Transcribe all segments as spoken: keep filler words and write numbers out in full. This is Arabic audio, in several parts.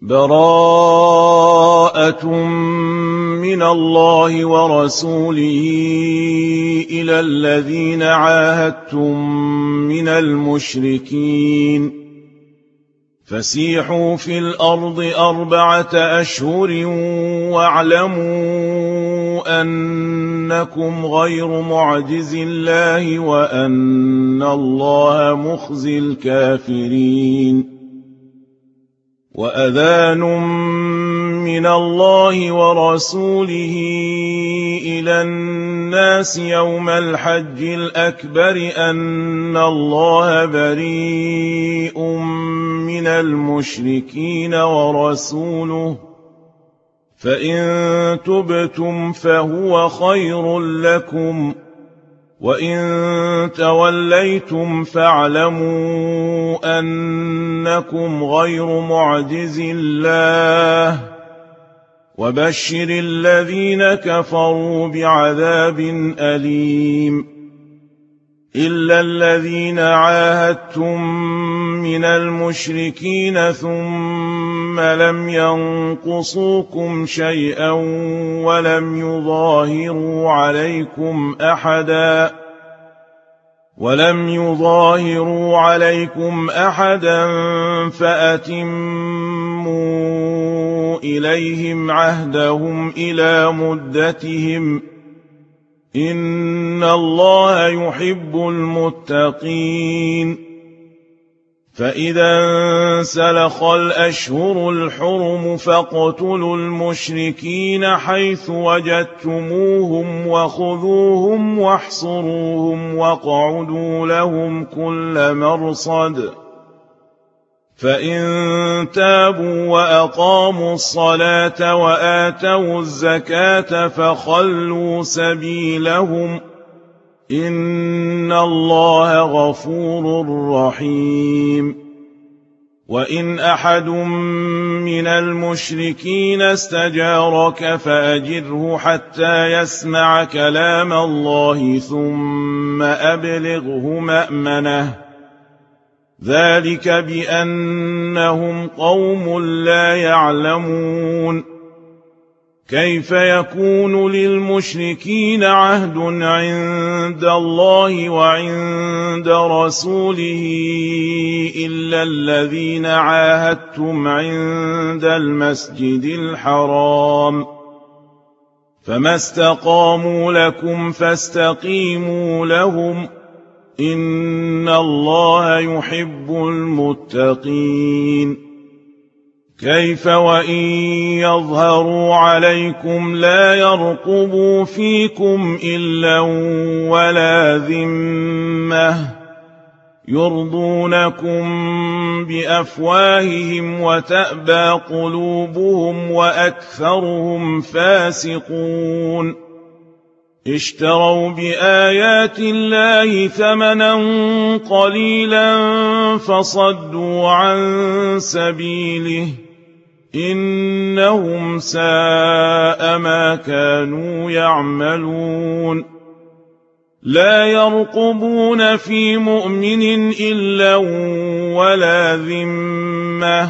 براءة من الله ورسوله إلى الذين عاهدتم من المشركين فسيحوا في الأرض أربعة أشهر واعلموا أنكم غير معجز الله وأن الله مخزي الكافرين. وأذان من الله ورسوله إلى الناس يوم الحج الأكبر أن الله بريء من المشركين ورسوله فإن تبتم فهو خير لكم وإن توليتم فاعلموا أنكم غير معجز الله وبشر الذين كفروا بعذاب أليم. إلا الذين عاهدتم من المشركين ثم لم ينقصوكم شيئا ولم يظاهروا عليكم أحدا ولم يظاهروا عليكم أحدا فأتموا إليهم عهدهم إلى مدتهم إن الله يحب المتقين. فإذا انسلخ الأشهر الحرم فاقتلوا المشركين حيث وجدتموهم وخذوهم واحصروهم واقعدوا لهم كل مرصد فإن تابوا وأقاموا الصلاة وآتوا الزكاة فخلوا سبيلهم إن الله غفور رحيم. وإن أحد من المشركين استجارك فأجره حتى يسمع كلام الله ثم أبلغه مأمنه ذلك بأنهم قوم لا يعلمون. كيف يكون للمشركين عهد عند الله وعند رسوله إلا الذين عاهدتم عند المسجد الحرام فما استقاموا لكم فاستقيموا لهم إن الله يحب المتقين. كيف وإن يظهروا عليكم لا يرقبوا فيكم إلا ولا ذمة يرضونكم بأفواههم وتأبى قلوبهم وأكثرهم فاسقون. اشتروا بآيات الله ثمنا قليلا فصدوا عن سبيله إنهم ساء ما كانوا يعملون. لا يرقبون في مؤمن إلا ولا ذمة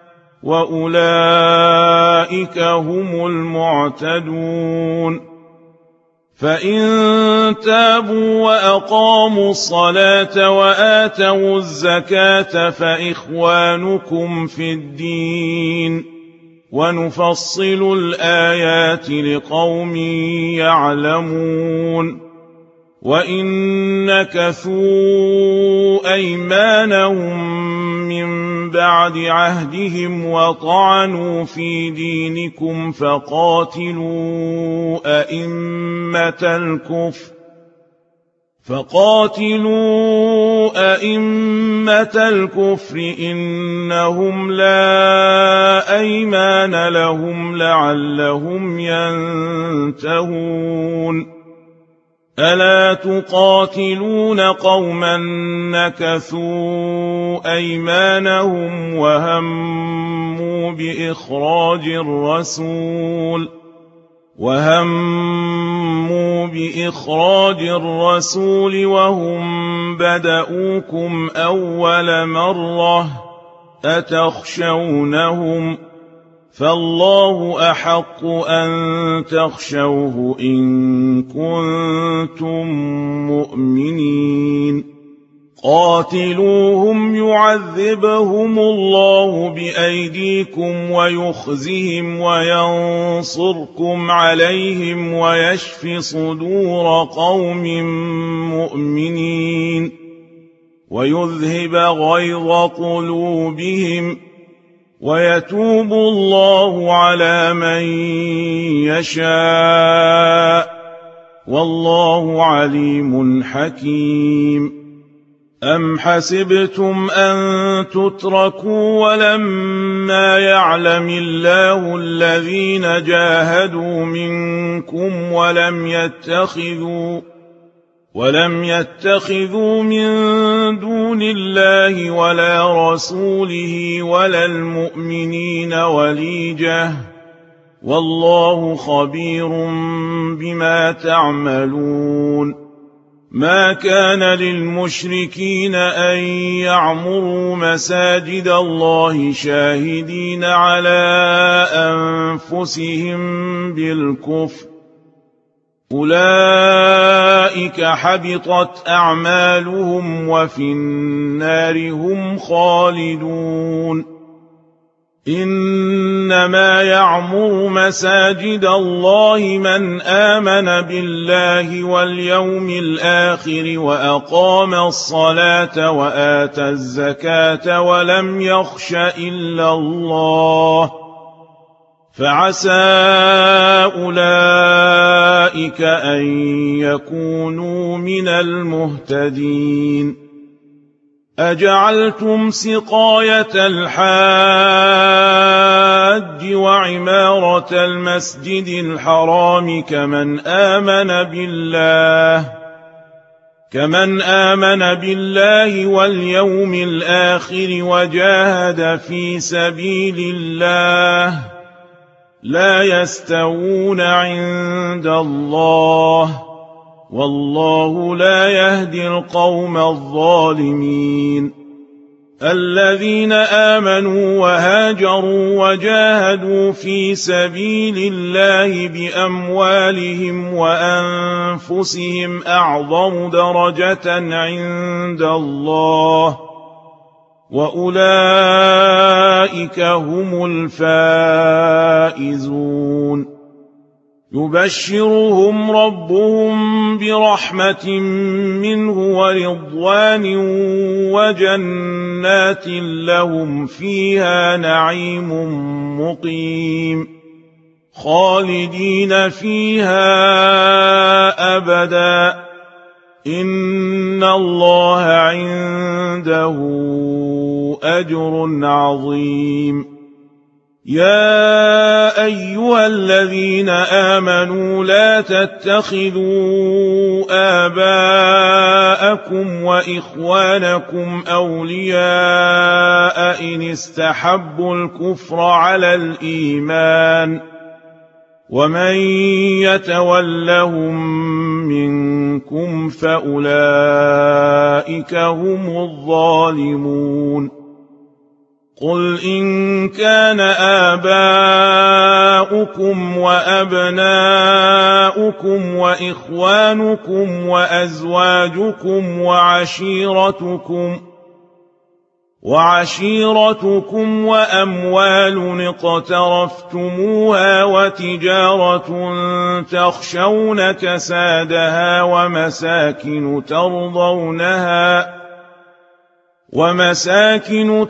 وأولئك هم المعتدون. فإن تابوا وأقاموا الصلاة وآتوا الزكاة فإخوانكم في الدين ونفصل الآيات لقوم يعلمون. وإن نكثوا أيمانهم من بعد عهدهم وطعنوا في دينكم فقاتلوا أئمة الكفر فقاتلوا أئمة الكفر إنهم لا أيمان لهم لعلهم ينتهون. ألا تقاتلون قوما نكثوا أيمانهم وهموا بإخراج الرسول وهموا بإخراج الرسول وهم بدؤوكم أول مرة أتخشونهم فالله أحق أن تخشوه إن كنتم مؤمنين قاتلوهم يعذبهم الله بأيديكم ويخزهم وينصركم عليهم ويشف صدور قوم مؤمنين ويذهب غيظ قلوبهم ويتوب الله على من يشاء والله عليم حكيم أم حسبتم أن تتركوا ولما يعلم الله الذين جاهدوا منكم ولم يتخذوا ولم يتخذوا من دون الله ولا رسوله ولا المؤمنين وليجة والله خبير بما تعملون ما كان للمشركين أن يعمروا مساجد الله شاهدين على أنفسهم بالكفر أولئك حبطت أعمالهم وفي النار هم خالدون إنما يعمر مساجد الله من آمن بالله واليوم الآخر وأقام الصلاة وآتى الزكاة ولم يخش إلا الله فعسى أولئك أن يكونوا من المهتدين أجعلتم سقاية الحاج وعمارة المسجد الحرام كمن آمن بالله كمن آمن بالله واليوم الآخر وجاهد في سبيل الله لا يستوون عند الله والله لا يهدي القوم الظالمين الذين آمنوا وهاجروا وجاهدوا في سبيل الله بأموالهم وأنفسهم أعظم درجة عند الله وأولئك هم الفائزون يبشرهم ربهم برحمة منه ورضوان وجنات لهم فيها نعيم مقيم خالدين فيها أبدا إن الله عنده أجر عظيم يا أيها الذين آمنوا لا تتخذوا آباءكم وإخوانكم أولياء إن استحبوا الكفر على الإيمان ومن يتولهم منكم فأولئك هم الظالمون قل إن كان آباؤكم وأبناؤكم وإخوانكم وأزواجكم وعشيرتكم وعشيرتكم وأموال اقترفتموها وتجارة تخشون كسادها ومساكن ترضونها ومساكن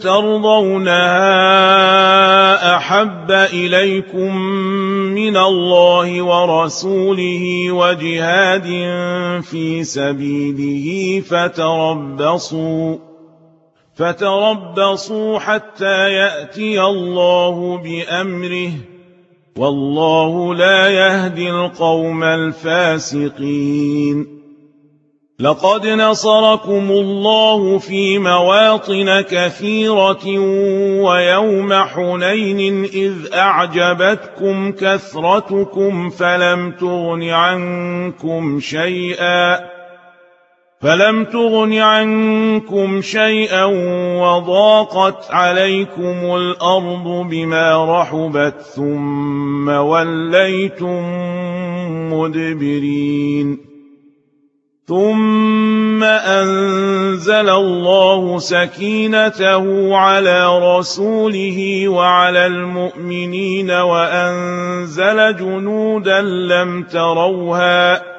ترضونها أحب إليكم من الله ورسوله وجهاد في سبيله فتربصوا فتربصوا حتى يأتي الله بأمره والله لا يهدي القوم الفاسقين لقد نصركم الله في مواطن كثيرة ويوم حنين إذ أعجبتكم كثرتكم فلم تغن عنكم شيئا فلم تغن عنكم شيئا وضاقت عليكم الأرض بما رحبت ثم وليتم مدبرين ثم أنزل الله سكينته على رسوله وعلى المؤمنين وأنزل جنودا لم تروها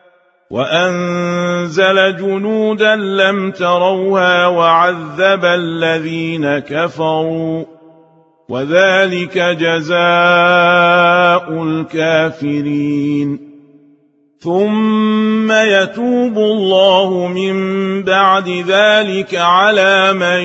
وأنزل جنودا لم تروها وعذب الذين كفروا وذلك جزاء الكافرين ثم يتوب الله من بعد ذلك على من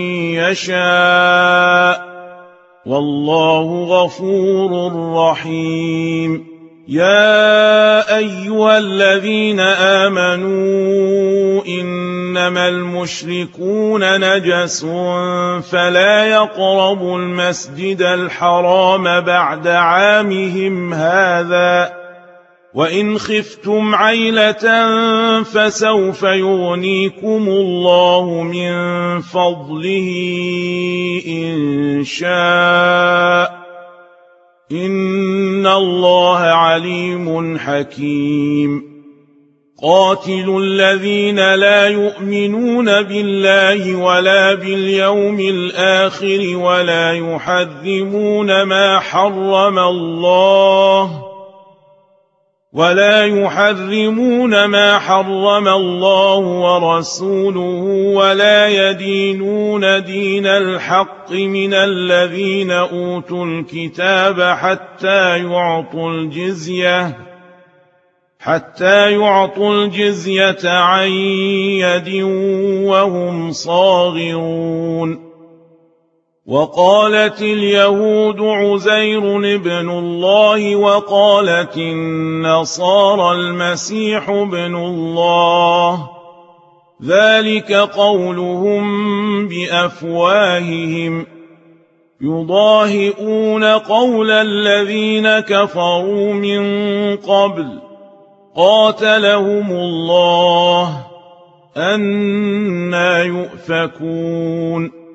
يشاء والله غفور رحيم يا أيها الذين آمنوا إنما المشركون نجس فلا يقربوا المسجد الحرام بعد عامهم هذا وإن خفتم عيلة فسوف يغنيكم الله من فضله إن شاء إن الله عليم حكيم قاتلوا الذين لا يؤمنون بالله ولا باليوم الآخر ولا يحرمون ما حرم الله ولا يحرمون ما حرم الله ورسوله ولا يدينون دين الحق من الذين أوتوا الكتاب حتى يعطوا الجزية حتى يعطوا الجزية عن يد وهم صاغرون وقالت اليهود عزير ابن الله وقالت النصارى المسيح ابن الله ذلك قولهم بأفواههم يضاهئون قول الذين كفروا من قبل قاتلهم الله أنى يؤفكون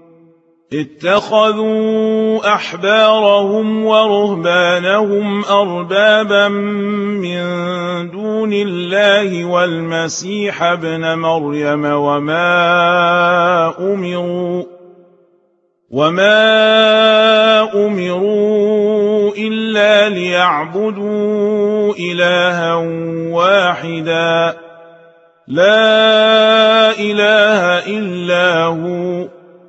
اتخذوا أحبارهم ورهبانهم أربابا من دون الله والمسيح ابن مريم وما أمروا وما أمروا إلا ليعبدوا إلها واحدا لا إله إلا هو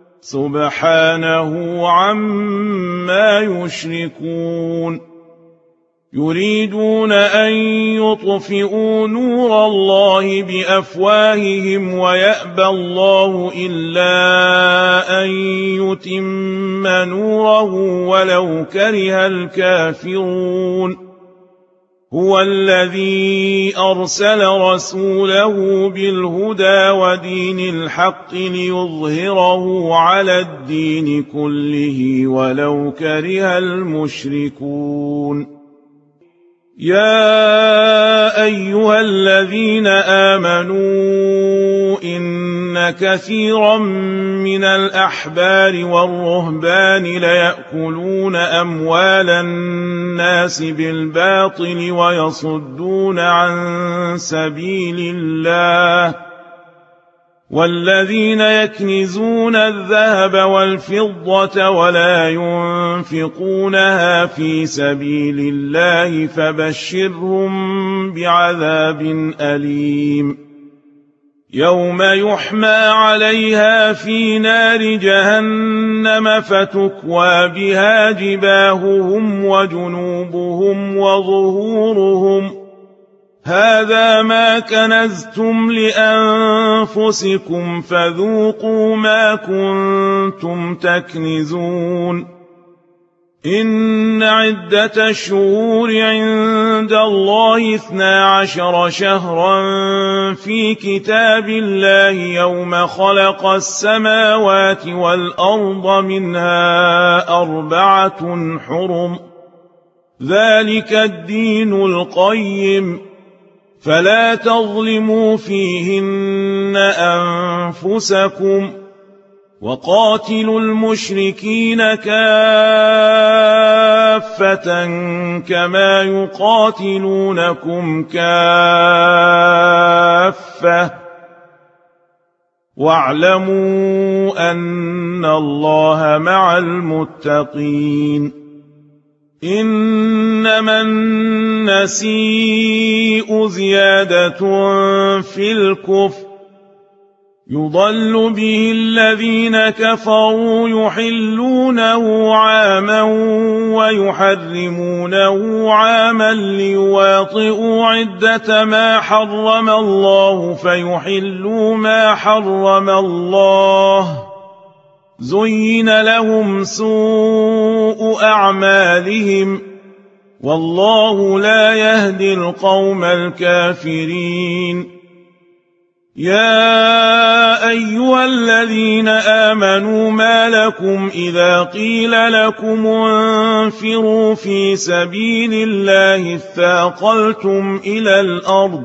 سبحانه عما يشركون يريدون أن يطفئوا نور الله بأفواههم ويأبى الله إلا أن يتم نوره ولو كره الكافرون هو الذي أرسل رسوله بالهدى ودين الحق ليظهره على الدين كله ولو كره المشركون يا أيها الذين آمنوا إن كثيرا من الأحبار والرهبان ليأكلون أموال الناس بالباطل ويصدون عن سبيل الله والذين يكنزون الذهب والفضة ولا ينفقونها في سبيل الله فبشرهم بعذاب أليم يوم يحمى عليها في نار جهنم فتكوى بها جباههم وجنوبهم وظهورهم هذا ما كنزتم لأنفسكم فذوقوا ما كنتم تكنزون إن عدة الشهور عند الله اثنا عشر شهرا في كتاب الله يوم خلق السماوات والأرض منها أربعة حرم ذلك الدين القيم فلا تظلموا فيهن أنفسكم وقاتلوا المشركين كافة كما يقاتلونكم كافة واعلموا أن الله مع المتقين إنما النسيء زيادة في الكفر يضل به الذين كفروا يحلونه عاما ويحرمونه عاما ليواطئوا عدة ما حرم الله فيحلوا ما حرم الله زين لهم سوء أعمالهم والله لا يهدي القوم الكافرين يا أيها الذين آمنوا ما لكم إذا قيل لكم انفروا في سبيل الله اثاقلتم إلى الأرض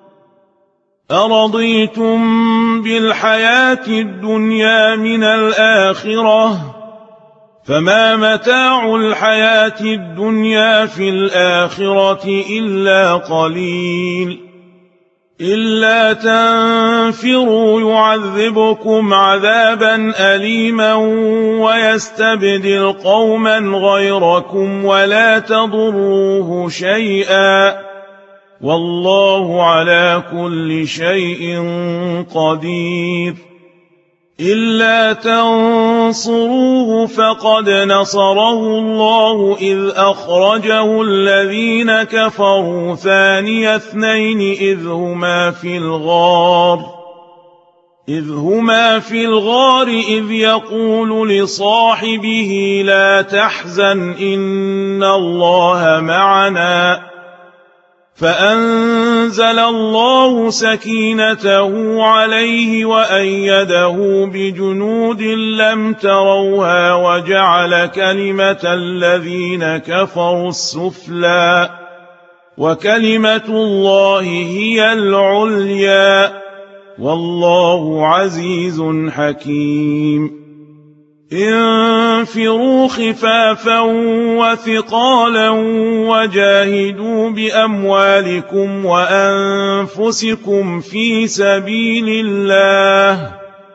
أرضيتم بالحياة الدنيا من الآخرة فما متاع الحياة الدنيا في الآخرة إلا قليل إلا تنفروا يعذبكم عذابا أليما ويستبدل قوما غيركم ولا تضروه شيئا والله على كل شيء قدير إلا تنصروه فقد نصره الله إذ أخرجه الذين كفروا ثاني اثنين إذ هما في الغار إذ هما في الغار إذ يقول لصاحبه لا تحزن إن الله معنا فأنزل الله سكينته عليه وأيده بجنود لم تروها وجعل كلمة الذين كفروا السفلى وكلمة الله هي العليا والله عزيز حكيم انفروا خفافا وثقالا وجاهدوا بأموالكم وأنفسكم في سبيل الله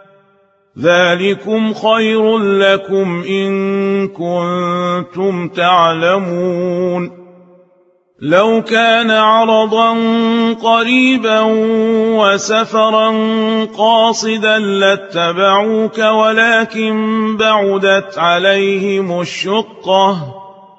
ذلكم خير لكم إن كنتم تعلمون لو كان عرضا قريبا وسفرا قاصدا لاتبعوك ولكن بعدت عليهم الشقة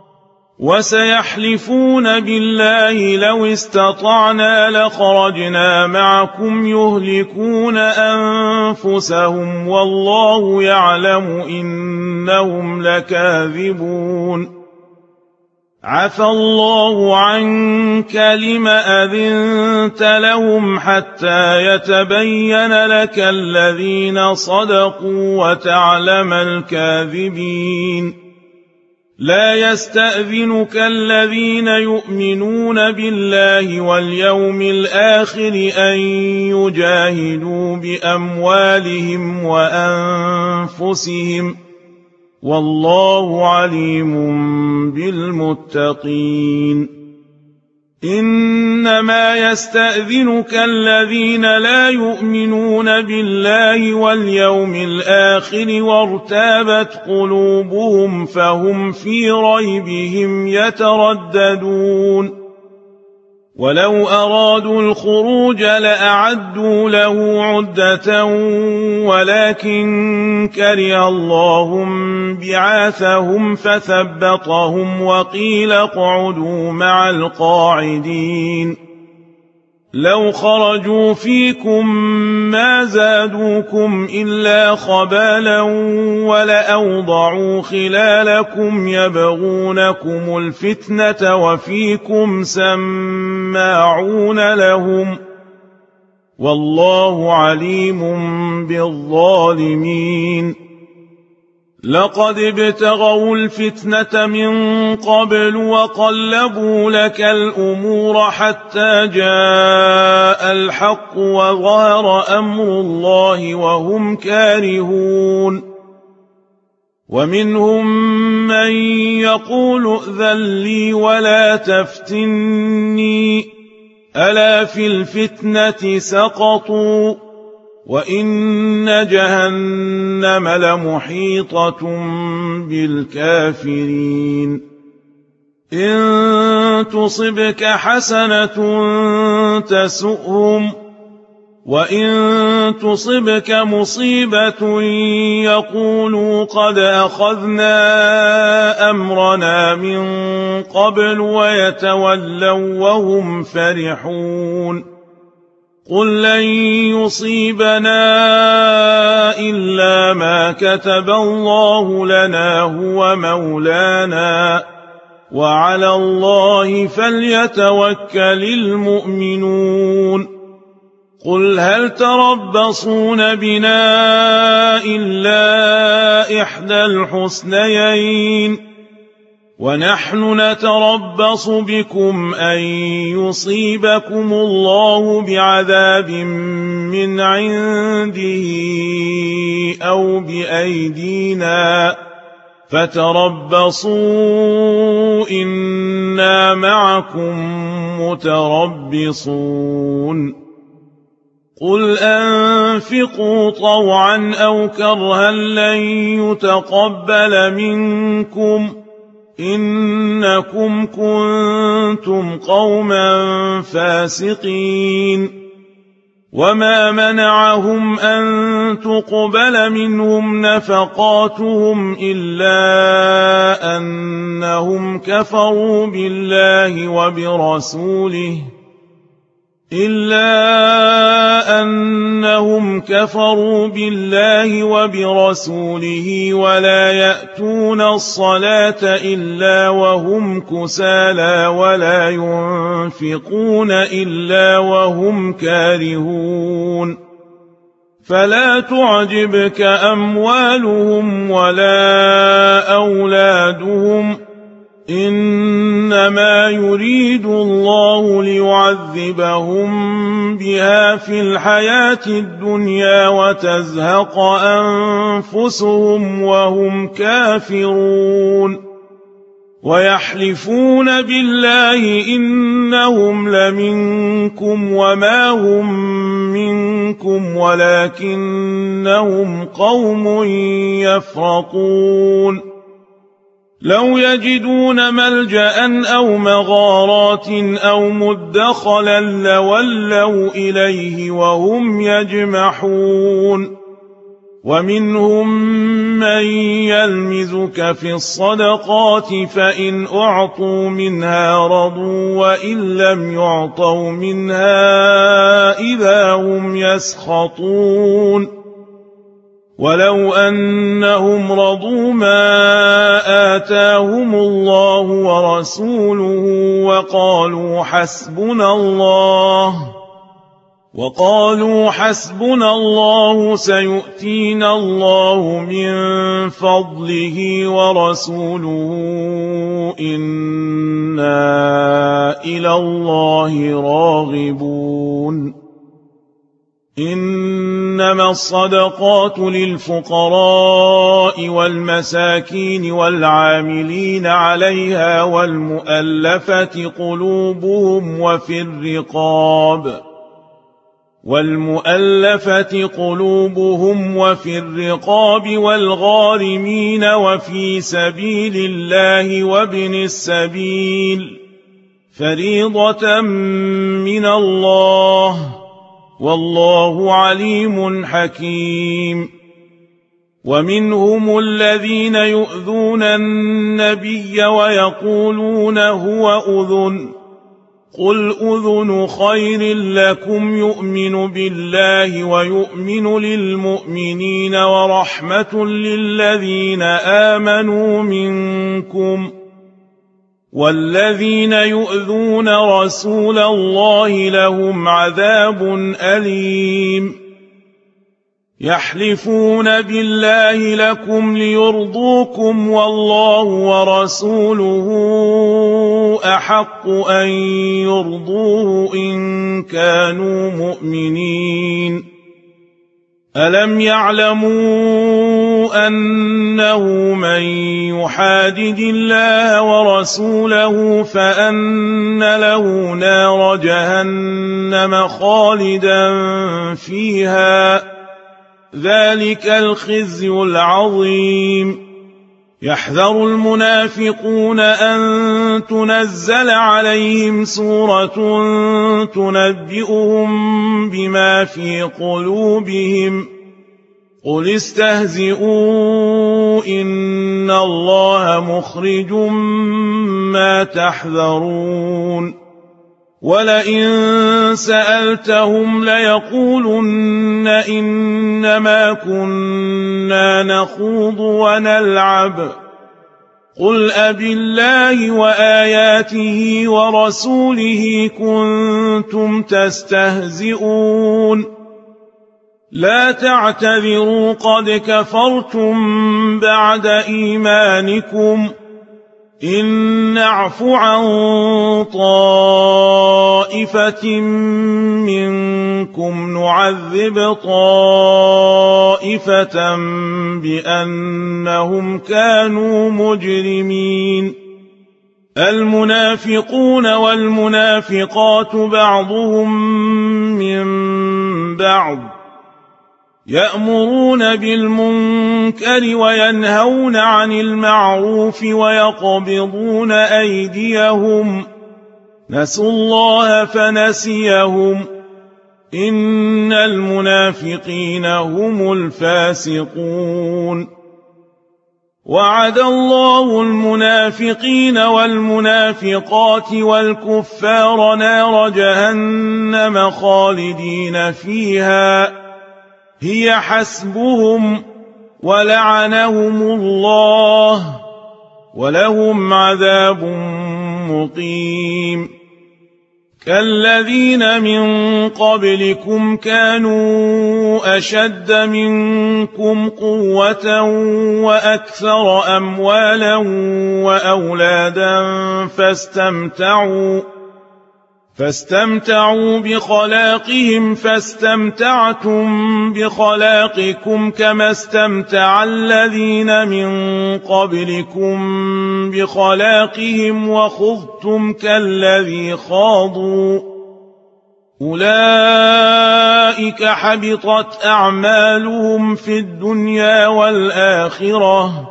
وسيحلفون بالله لو استطعنا لخرجنا معكم يهلكون أنفسهم والله يعلم إنهم لكاذبون عفى الله عنك لم أذنت لهم حتى يتبين لك الذين صدقوا وتعلم الكاذبين لا يستأذنك الذين يؤمنون بالله واليوم الآخر أن يجاهدوا بأموالهم وأنفسهم والله عليم بالمتقين إنما يستأذنك الذين لا يؤمنون بالله واليوم الآخر وارتابت قلوبهم فهم في ريبهم يترددون ولو أرادوا الخروج لأعدوا له عدة ولكن كره الله بعاثهم فثبطهم وقيل اقعدوا مع القاعدين لو خرجوا فيكم ما زادوكم إلا خبالا ولأوضعوا خلالكم يبغونكم الفتنة وفيكم سماعون لهم والله عليم بالظالمين لقد ابتغوا الفتنة من قبل وقلبوا لك الأمور حتى جاء الحق وظهر أمر الله وهم كارهون ومنهم من يقول ائذن لي ولا تفتني ألا في الفتنة سقطوا وإن جهنم لمحيطة بالكافرين إن تصبك حسنة تسؤهم وإن تصبك مصيبة يقولوا قد أخذنا أمرنا من قبل ويتولوا وهم فرحون قل لن يصيبنا إلا ما كتب الله لنا هو مولانا وعلى الله فليتوكل المؤمنون قل هل تربصون بنا إلا إحدى الحسنيين ونحن نتربص بكم أن يصيبكم الله بعذاب من عنده أو بأيدينا فتربصوا إنا معكم متربصون قل أنفقوا طوعا أو كرها لن يتقبل منكم إنكم كنتم قوما فاسقين وما منعهم أن تقبل منهم نفقاتهم إلا أنهم كفروا بالله وبرسوله إلا أنهم كفروا بالله وبرسوله ولا يأتون الصلاة إلا وهم كسالى ولا ينفقون إلا وهم كارهون فلا تعجبك أموالهم ولا أولادهم إنما يريد الله ليعذبهم بها في الحياة الدنيا وتزهق أنفسهم وهم كافرون ويحلفون بالله إنهم لمنكم وما هم منكم ولكنهم قوم يفرقون لو يجدون ملجأ أو مغارات أو مدخلا لولوا إليه وهم يجمحون ومنهم من يلمزك في الصدقات فإن أعطوا منها رضوا وإن لم يعطوا منها إذا هم يسخطون ولو أنهم رضوا ما آتاهم الله ورسوله وقالوا حسبنا الله وقالوا حسبنا الله سيؤتينا الله من فضله ورسوله إنا إلى الله راغبون إنما الصدقات للفقراء والمساكين والعاملين عليها والمؤلفة قلوبهم وفي الرقاب والمؤلفة قلوبهم وفي الرقاب والغارمين وفي سبيل الله وابن السبيل فريضة من الله والله عليم حكيم ومنهم الذين يؤذون النبي ويقولون هو أذن قل أذن خير لكم يؤمن بالله ويؤمن للمؤمنين ورحمة للذين آمنوا منكم والذين يؤذون رسول الله لهم عذاب أليم يحلفون بالله لكم ليرضوكم والله ورسوله أحق أن يرضوه إن كانوا مؤمنين ألم يعلموا أنه من يحادد الله ورسوله فأن له نار جهنم خالدا فيها ذلك الخزي العظيم يحذر المنافقون أن تنزل عليهم سورة تنبئهم بما في قلوبهم قل استهزئوا إن الله مخرج ما تحذرون ولئن سألتهم ليقولن إنما كنا نخوض ونلعب قل أبالله وآياته ورسوله كنتم تستهزئون لا تعتذروا قد كفرتم بعد إيمانكم إن نعف عن طائفة منكم نعذب طائفة بأنهم كانوا مجرمين المنافقون والمنافقات بعضهم من بعض يأمرون بالمنكر وينهون عن المعروف ويقبضون أيديهم نسوا الله فنسيهم إن المنافقين هم الفاسقون وعد الله المنافقين والمنافقات والكفار نار جهنم خالدين فيها هي حسبهم ولعنهم الله ولهم عذاب مقيم كالذين من قبلكم كانوا أشد منكم قوة وأكثر أموالا وأولادا فاستمتعوا فاستمتعوا بخلاقهم فاستمتعتم بخلاقكم كما استمتع الذين من قبلكم بخلاقهم وخضتم كالذي خاضوا أولئك حبطت أعمالهم في الدنيا والآخرة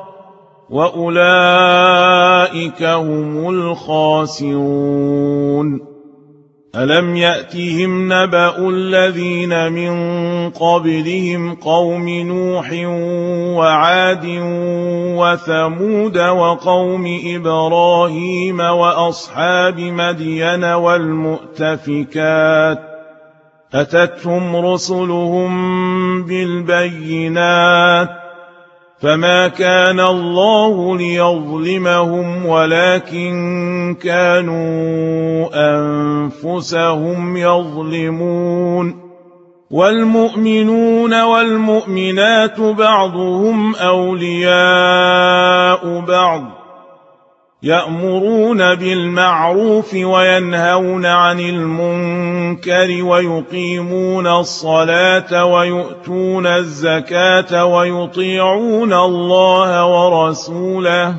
وأولئك هم الخاسرون ألم يأتهم نبأ الذين من قبلهم قوم نوح وعاد وثمود وقوم إبراهيم وأصحاب مدين والمؤتفكات أتتهم رسلهم بالبينات فما كان الله ليظلمهم ولكن كانوا أنفسهم يظلمون والمؤمنون والمؤمنات بعضهم أولياء بعض يأمرون بالمعروف وينهون عن المنكر ويقيمون الصلاة ويؤتون الزكاة ويطيعون الله ورسوله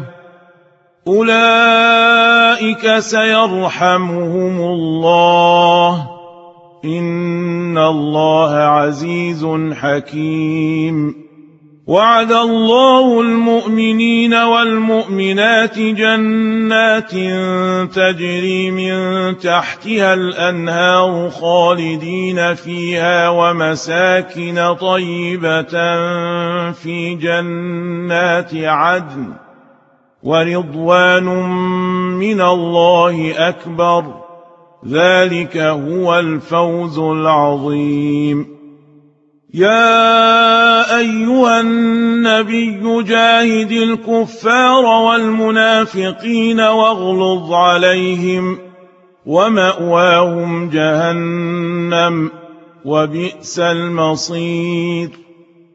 أولئك سيرحمهم الله إن الله عزيز حكيم وعد الله المؤمنين والمؤمنات جنات تجري من تحتها الأنهار خالدين فيها ومساكن طيبة في جنات عدن ورضوان من الله أكبر ذلك هو الفوز العظيم يا أيها النبي جاهد الكفار والمنافقين واغلظ عليهم ومأواهم جهنم وبئس المصير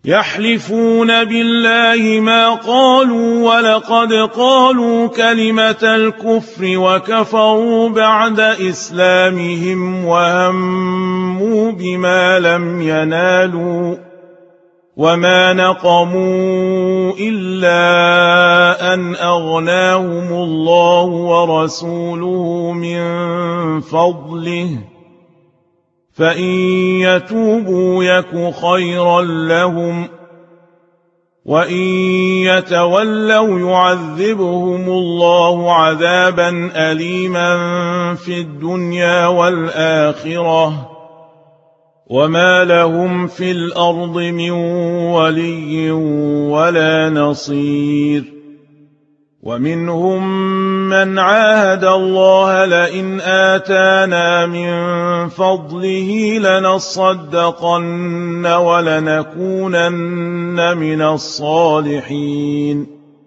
يحلفون بالله ما قالوا ولقد قالوا كلمة الكفر وكفروا بعد إسلامهم وهموا بما لم ينالوا وما نقموا إلا أن أغناهم الله ورسوله من فضله فإن يتوبوا يك خيرا لهم وإن يتولوا يعذبهم الله عذابا أليما في الدنيا والآخرة وما لهم في الأرض من ولي ولا نصير ومنهم من عاهد الله لئن آتانا من فضله لنصدقن ولنكونن من الصالحين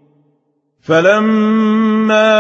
فلما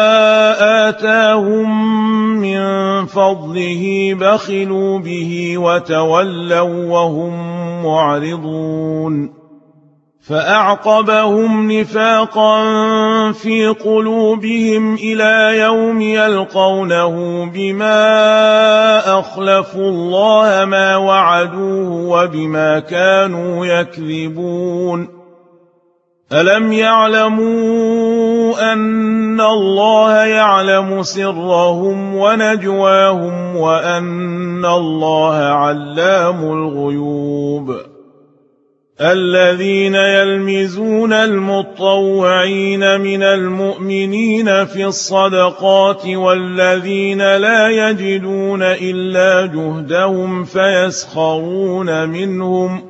آتاهم من فضله بخلوا به وتولوا وهم معرضون فأعقبهم نفاقا في قلوبهم إلى يوم يلقونه بما أخلفوا الله ما وعدوه وبما كانوا يكذبون ألم يعلموا أن الله يعلم سرهم ونجواهم وأن الله علام الغيوب الذين يلمزون المطوعين من المؤمنين في الصدقات والذين لا يجدون إلا جهدهم فيسخرون منهم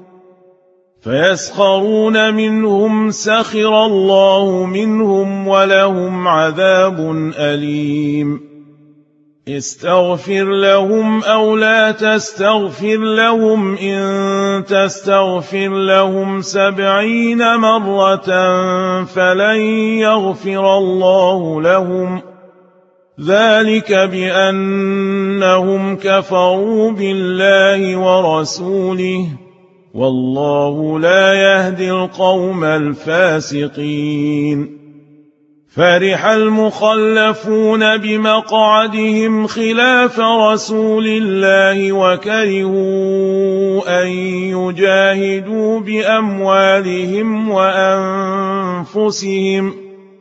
فيسخرون منهم سخر الله منهم ولهم عذاب أليم استغفر لهم أو لا تستغفر لهم إن تستغفر لهم سبعين مرة فلن يغفر الله لهم ذلك بأنهم كفروا بالله ورسوله والله لا يهدي القوم الفاسقين فرح المخلفون بمقعدهم خلاف رسول الله وكرهوا أن يجاهدوا بأموالهم وأنفسهم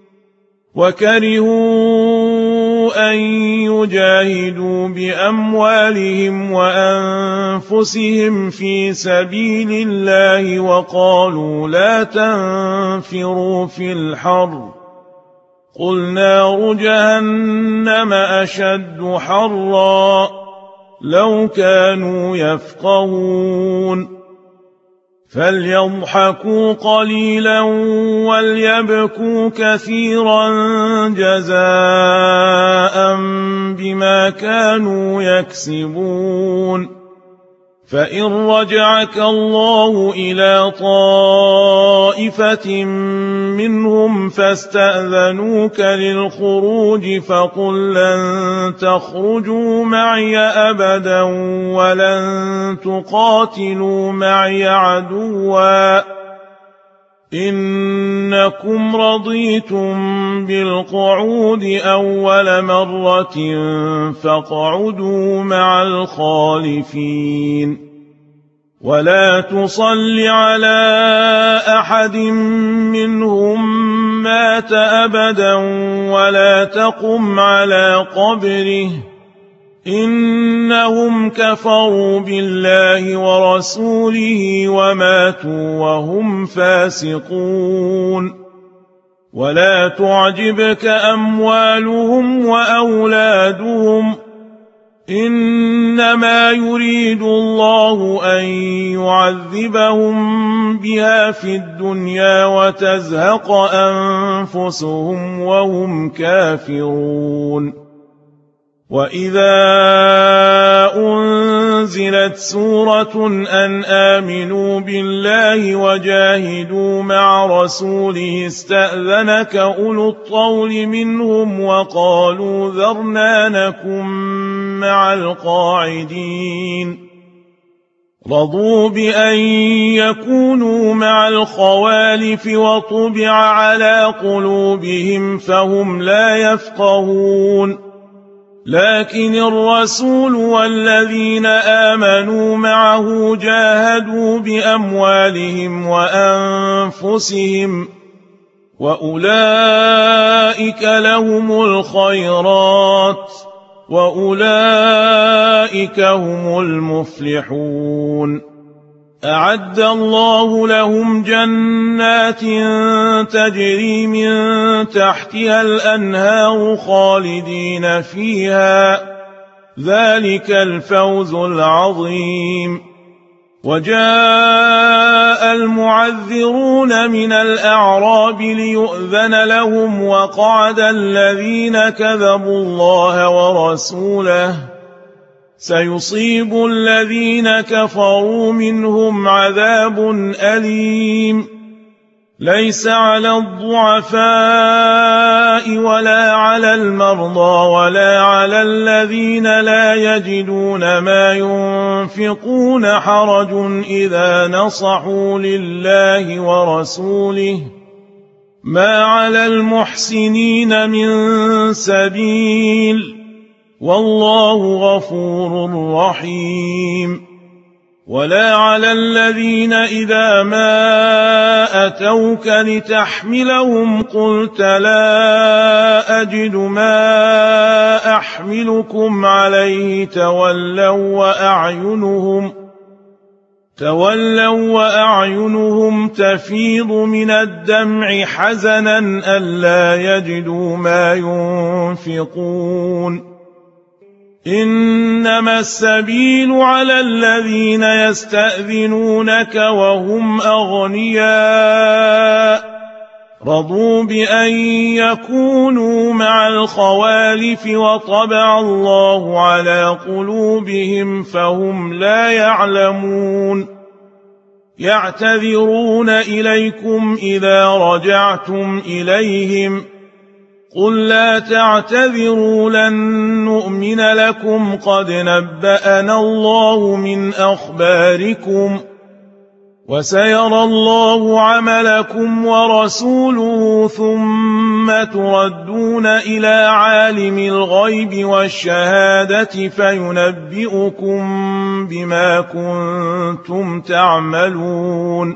وكرهوا أن يجاهدوا بأموالهم وأنفسهم في سبيل الله وقالوا لا تنفروا في الحر قل نار جهنم أشد حرا لو كانوا يفقهون فليضحكوا قليلا وليبكوا كثيرا جزاء بما كانوا يكسبون فإن رجعك الله إلى طائفة منهم فاستأذنوك للخروج فقل لن تخرجوا معي أبدا ولن تقاتلوا معي عدوا إنكم رضيتم بالقعود أول مرة فاقعدوا مع الخالفين ولا تصل على أحد منهم مات أبدا ولا تقم على قبره إنهم كفروا بالله ورسوله وماتوا وهم فاسقون ولا تعجبك أموالهم وأولادهم إنما يريد الله أن يعذبهم بها في الدنيا وتزهق أنفسهم وهم كافرون وإذا أنزلت سورة أن آمنوا بالله وجاهدوا مع رسوله استأذنك أولو الطول منهم وقالوا ذرنا نكن مع القاعدين رضوا بأن يكونوا مع الخوالف وطبع على قلوبهم فهم لا يفقهون لكن الرسول والذين آمنوا معه جاهدوا بأموالهم وأنفسهم وأولئك لهم الخيرات وأولئك هم المفلحون أعد الله لهم جنات تجري من تحتها الأنهار خالدين فيها ذلك الفوز العظيم وجاء المعذرون من الأعراب ليؤذن لهم وقعد الذين كذبوا الله ورسوله سيصيب الذين كفروا منهم عذاب أليم ليس على الضعفاء ولا على المرضى ولا على الذين لا يجدون ما ينفقون حرج إذا نصحوا لله ورسوله ما على المحسنين من سبيل والله غفور رحيم ولا على الذين إذا ما أتوك لتحملهم قلت لا أجد ما أحملكم عليه تولوا وأعينهم تولوا وأعينهم تفيض من الدمع حزنا ألا يجدوا ما ينفقون إنما السبيل على الذين يستأذنونك وهم أغنياء رضوا بأن يكونوا مع الخوالف وطبع الله على قلوبهم فهم لا يعلمون يعتذرون إليكم إذا رجعتم إليهم قل لا تعتذروا لن نؤمن لكم قد نبأنا الله من أخباركم وسيرى الله عملكم ورسوله ثم تردون إلى عالم الغيب والشهادة فينبئكم بما كنتم تعملون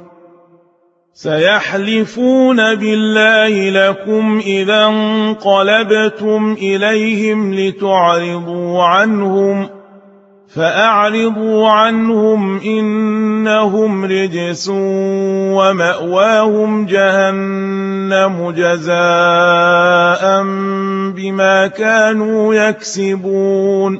سيحلفون بالله لكم إذا انقلبتم إليهم لتعرضوا عنهم فأعرضوا عنهم إنهم رجس ومأواهم جهنم جزاء بما كانوا يكسبون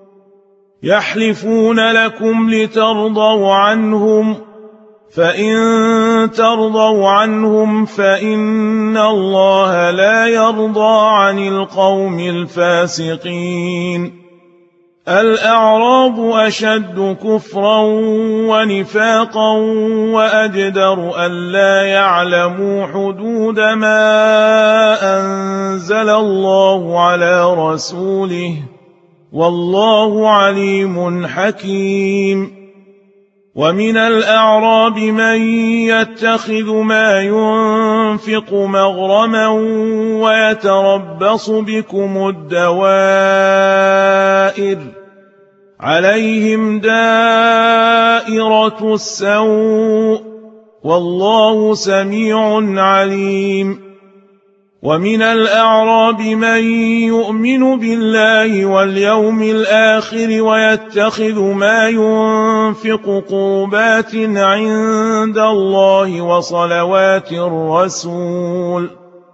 يحلفون لكم لترضوا عنهم فإن ترضوا عنهم فإن الله لا يرضى عن القوم الفاسقين الأعراب أشد كفرا ونفاقا وأجدر ألا يعلموا حدود ما أنزل الله على رسوله والله عليم حكيم ومن الأعراب من يتخذ ما ينفق مغرما ويتربص بكم الدوائر عليهم دائرة السوء والله سميع عليم ومن الأعراب من يؤمن بالله واليوم الآخر ويتخذ ما ينفق قربات عند الله وصلوات الرسول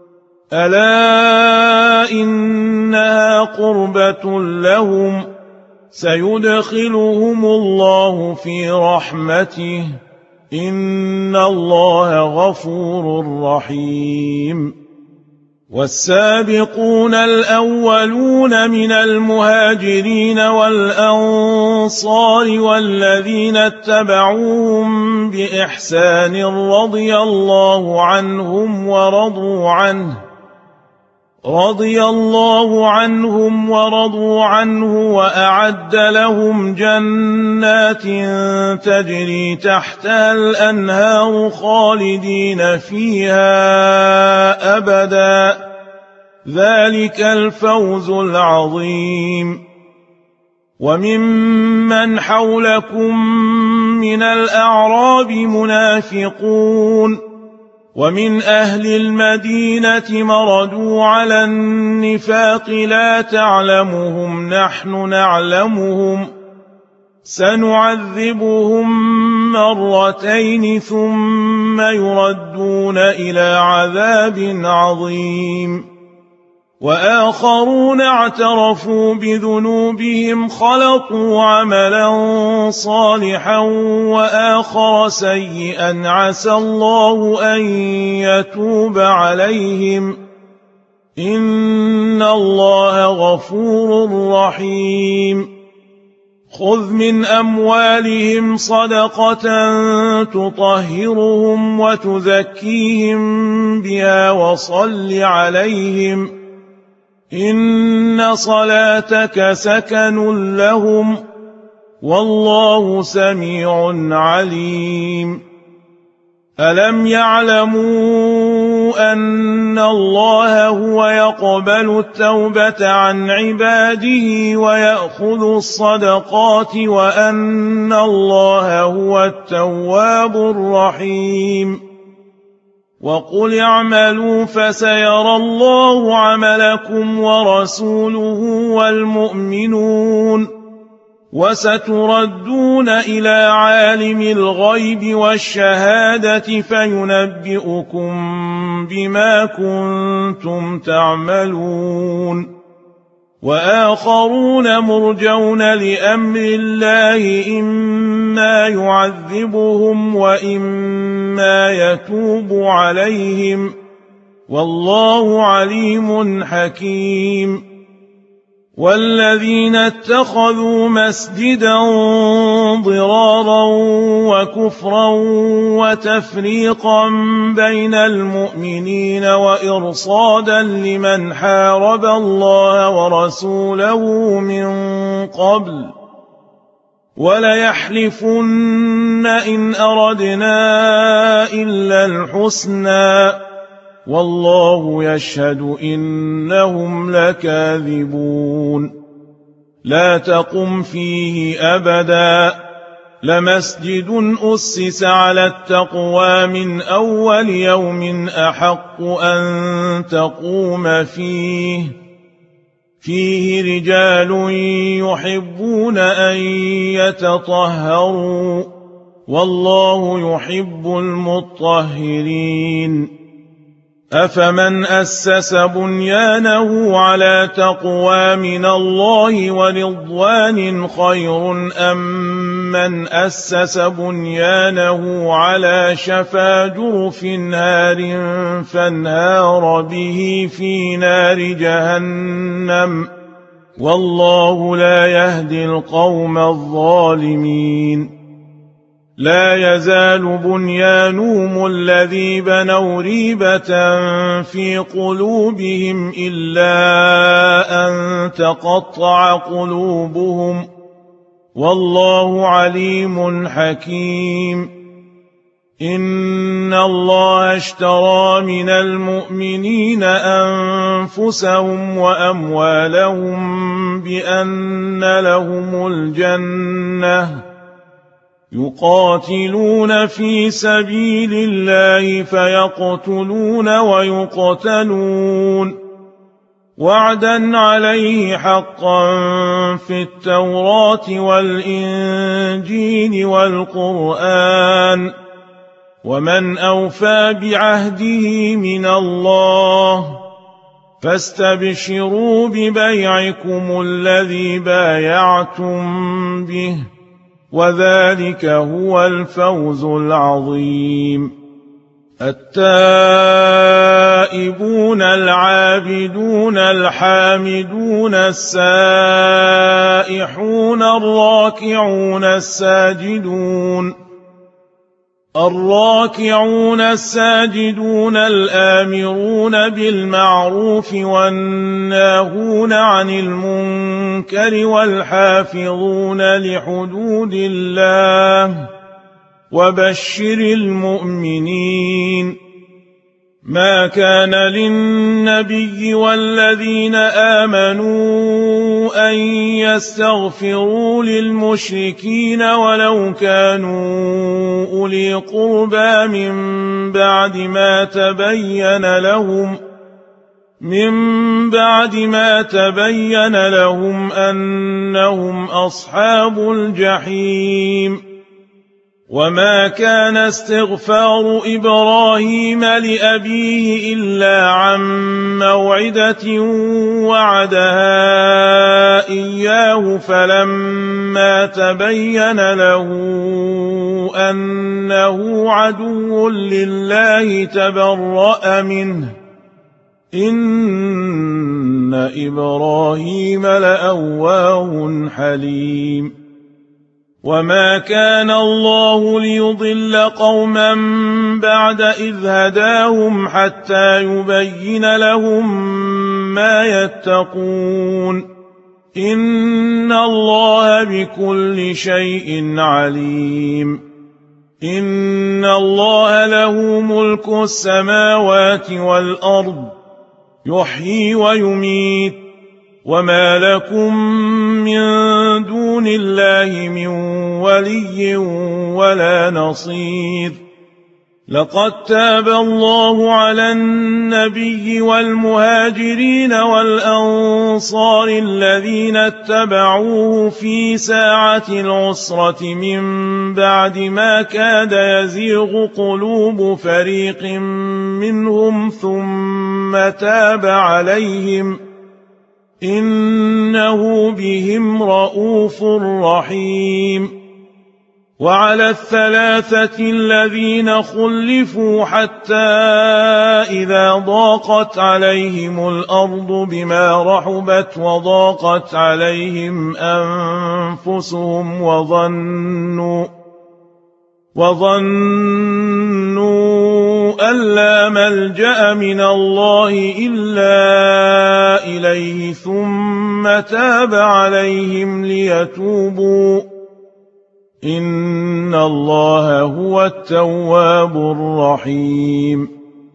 ألا إنها قربة لهم سيدخلهم الله في رحمته إن الله غفور رحيم والسابقون الأولون من المهاجرين والأنصار والذين اتبعوهم بإحسان رضي الله عنهم ورضوا عنه رضي الله عنهم ورضوا عنه وأعد لهم جنات تجري تحتها الأنهار خالدين فيها أبدا ذلك الفوز العظيم. وممن حولكم من الأعراب منافقون ومن أهل المدينة مردوا على النفاق لا تعلمهم نحن نعلمهم سنعذبهم مرتين ثم يردون إلى عذاب عظيم. وآخرون اعترفوا بذنوبهم خلطوا عملا صالحا وآخر سيئا عسى الله أن يتوب عليهم إن الله غفور رحيم. خذ من أموالهم صدقة تطهرهم وتزكيهم بها وصل عليهم إن صلاتك سكن لهم والله سميع عليم. ألم يعلموا أن الله هو يقبل التوبة عن عباده ويأخذ الصدقات وأن الله هو التواب الرحيم. وقل اعملوا فسيرى الله عملكم ورسوله والمؤمنون وستردون إلى عالم الغيب والشهادة فينبئكم بما كنتم تعملون. وآخرون مرجون لأمر الله إما يعذبهم وإما يتوب عليهم والله عليم حكيم. والذين اتخذوا مسجدا ضرارا وكفرا وتفريقا بين المؤمنين وإرصادا لمن حارب الله ورسوله من قبل وليحلفن إن أردنا إلا الحسنى والله يشهد إنهم لكاذبون. لا تقم فيه أبدا لمسجد أسس على التقوى من أول يوم أحق أن تقوم فيه فيه رجال يحبون أن يتطهروا والله يحب المطهرين. أفمن أسس بنيانه على تقوى من الله ورضوان خير أم من أسس بنيانه على شفا جرف نار فانهار به في نار جهنم والله لا يهدي القوم الظالمين. لا يزال بنيانهم الذي بنوا ريبة في قلوبهم إلا أن تقطع قلوبهم والله عليم حكيم. إن الله اشترى من المؤمنين أنفسهم وأموالهم بأن لهم الجنة يقاتلون في سبيل الله فيقتلون ويقتلون وعدا عليه حقا في التوراة والإنجيل والقرآن ومن أوفى بعهده من الله فاستبشروا ببيعكم الذي بايعتم به وذلك هو الفوز العظيم. التائبون العابدون الحامدون السائحون الراكعون الساجدون الراكعون الساجدون الآمرون بالمعروف والناهون عن المنكر والحافظون لحدود الله وبشر المؤمنين. ما كان للنبي والذين آمنوا أن يستغفروا للمشركين ولو كانوا أولي قربى من بعد ما تبين لهم من بعد ما تبين لهم أنهم أصحاب الجحيم. وما كان استغفار إبراهيم لأبيه إلا عن موعدة وعدها إياه فلما تبين له أنه عدو لله تبرأ منه إن إبراهيم لأواه حليم. وما كان الله ليضل قوما بعد إذ هداهم حتى يبين لهم ما يتقون إن الله بكل شيء عليم. إن الله له ملك السماوات والأرض يحيي ويميت وما لكم من دون الله من ولي ولا نصير. لقد تاب الله على النبي والمهاجرين والأنصار الذين اتبعوه في ساعة العسرة من بعد ما كاد يزيغ قلوب فريق منهم ثم تاب عليهم إنه بهم رءوف رحيم. وعلى الثلاثة الذين خلفوا حتى إذا ضاقت عليهم الأرض بما رحبت وضاقت عليهم أنفسهم وظنوا وظنوا أن لا ملجأ من الله إلا إليه ثم تاب عليهم ليتوبوا إن الله هو التواب الرحيم.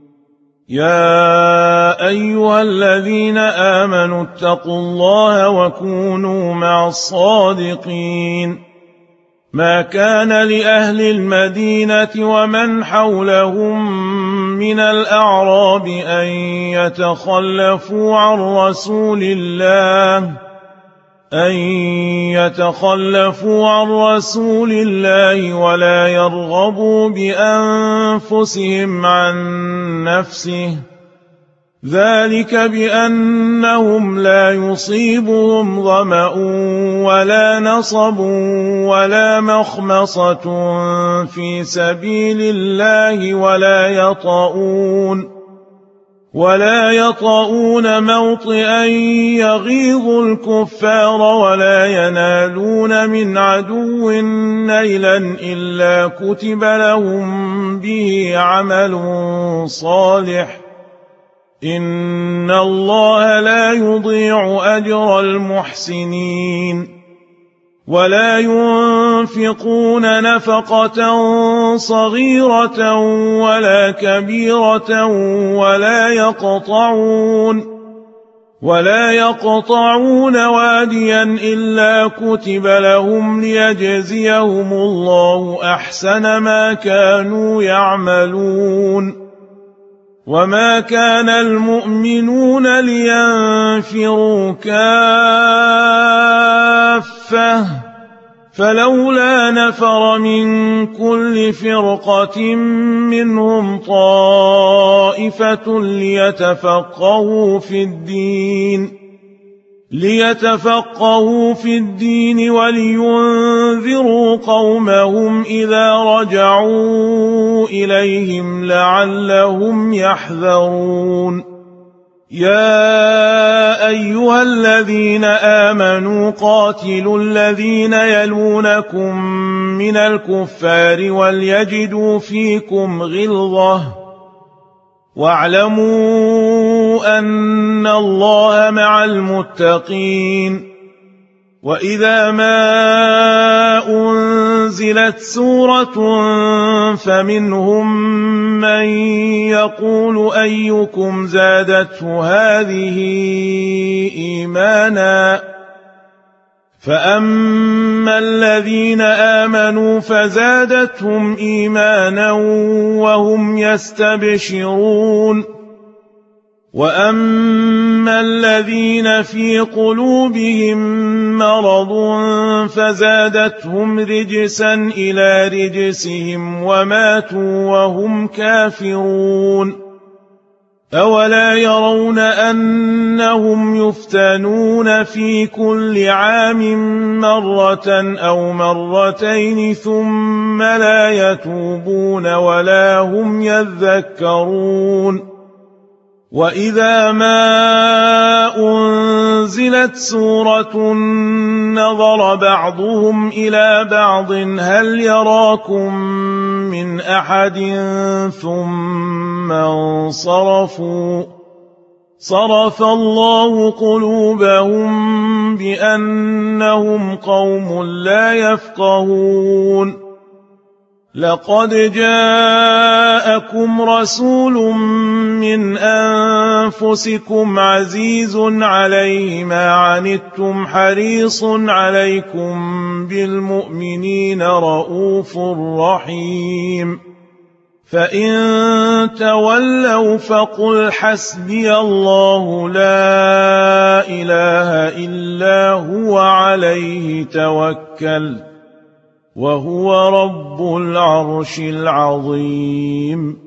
يا أيها الذين آمنوا اتقوا الله وكونوا مع الصادقين. ما كان لأهل المدينة ومن حولهم من الأعراب أن يتخلفوا عن رسول الله أن يتخلفوا عن رسول الله ولا يرغبوا بأنفسهم عن نفسه ذلك بأنهم لا يصيبهم ظمأ ولا نصب ولا مخمصة في سبيل الله ولا يطؤون ولا يطؤون موطئا يغيظ الكفار ولا ينالون من عدو نيلا إلا كتب لهم به عمل صالح إن الله لا يضيع أجر المحسنين. ولا ينفقون نفقة صغيرة ولا كبيرة ولا يقطعون ولا يقطعون واديا إلا كتب لهم ليجزيهم الله أحسن ما كانوا يعملون. وما كان المؤمنون لينفروا كافة فلولا نفر من كل فرقة منهم طائفة ليتفقهوا في الدين ليتفقهوا في الدين ولينذروا قومهم إذا رجعوا إليهم لعلهم يحذرون. يا يا أيها الذين آمنوا قاتلوا الذين يلونكم من الكفار وليجدوا فيكم غلظة واعلموا أن الله مع المتقين. وإذا ما أنزلت سورة فمنهم من يقول أيكم زادته هذه إيمانا فأما الذين آمنوا فزادتهم إيمانا وهم يستبشرون وأما الذين في قلوبهم مرض فزادتهم رجسا إلى رجسهم وماتوا وهم كافرون. أولا يرون أنهم يفتنون في كل عام مرة أو مرتين ثم لا يتوبون ولا هم يذكرون. وإذا ما أنزلت سورة نظر بعضهم إلى بعض هل يراكم من أحد ثم انصرفوا صرف الله قلوبهم بأنهم قوم لا يفقهون. لقد جاءكم رسول من أنفسكم عزيز عليه ما عنتم حريص عليكم بالمؤمنين رؤوف رحيم. فإن تولوا فقل حسبي الله لا إله إلا هو عليه توكل وهو رب العرش العظيم.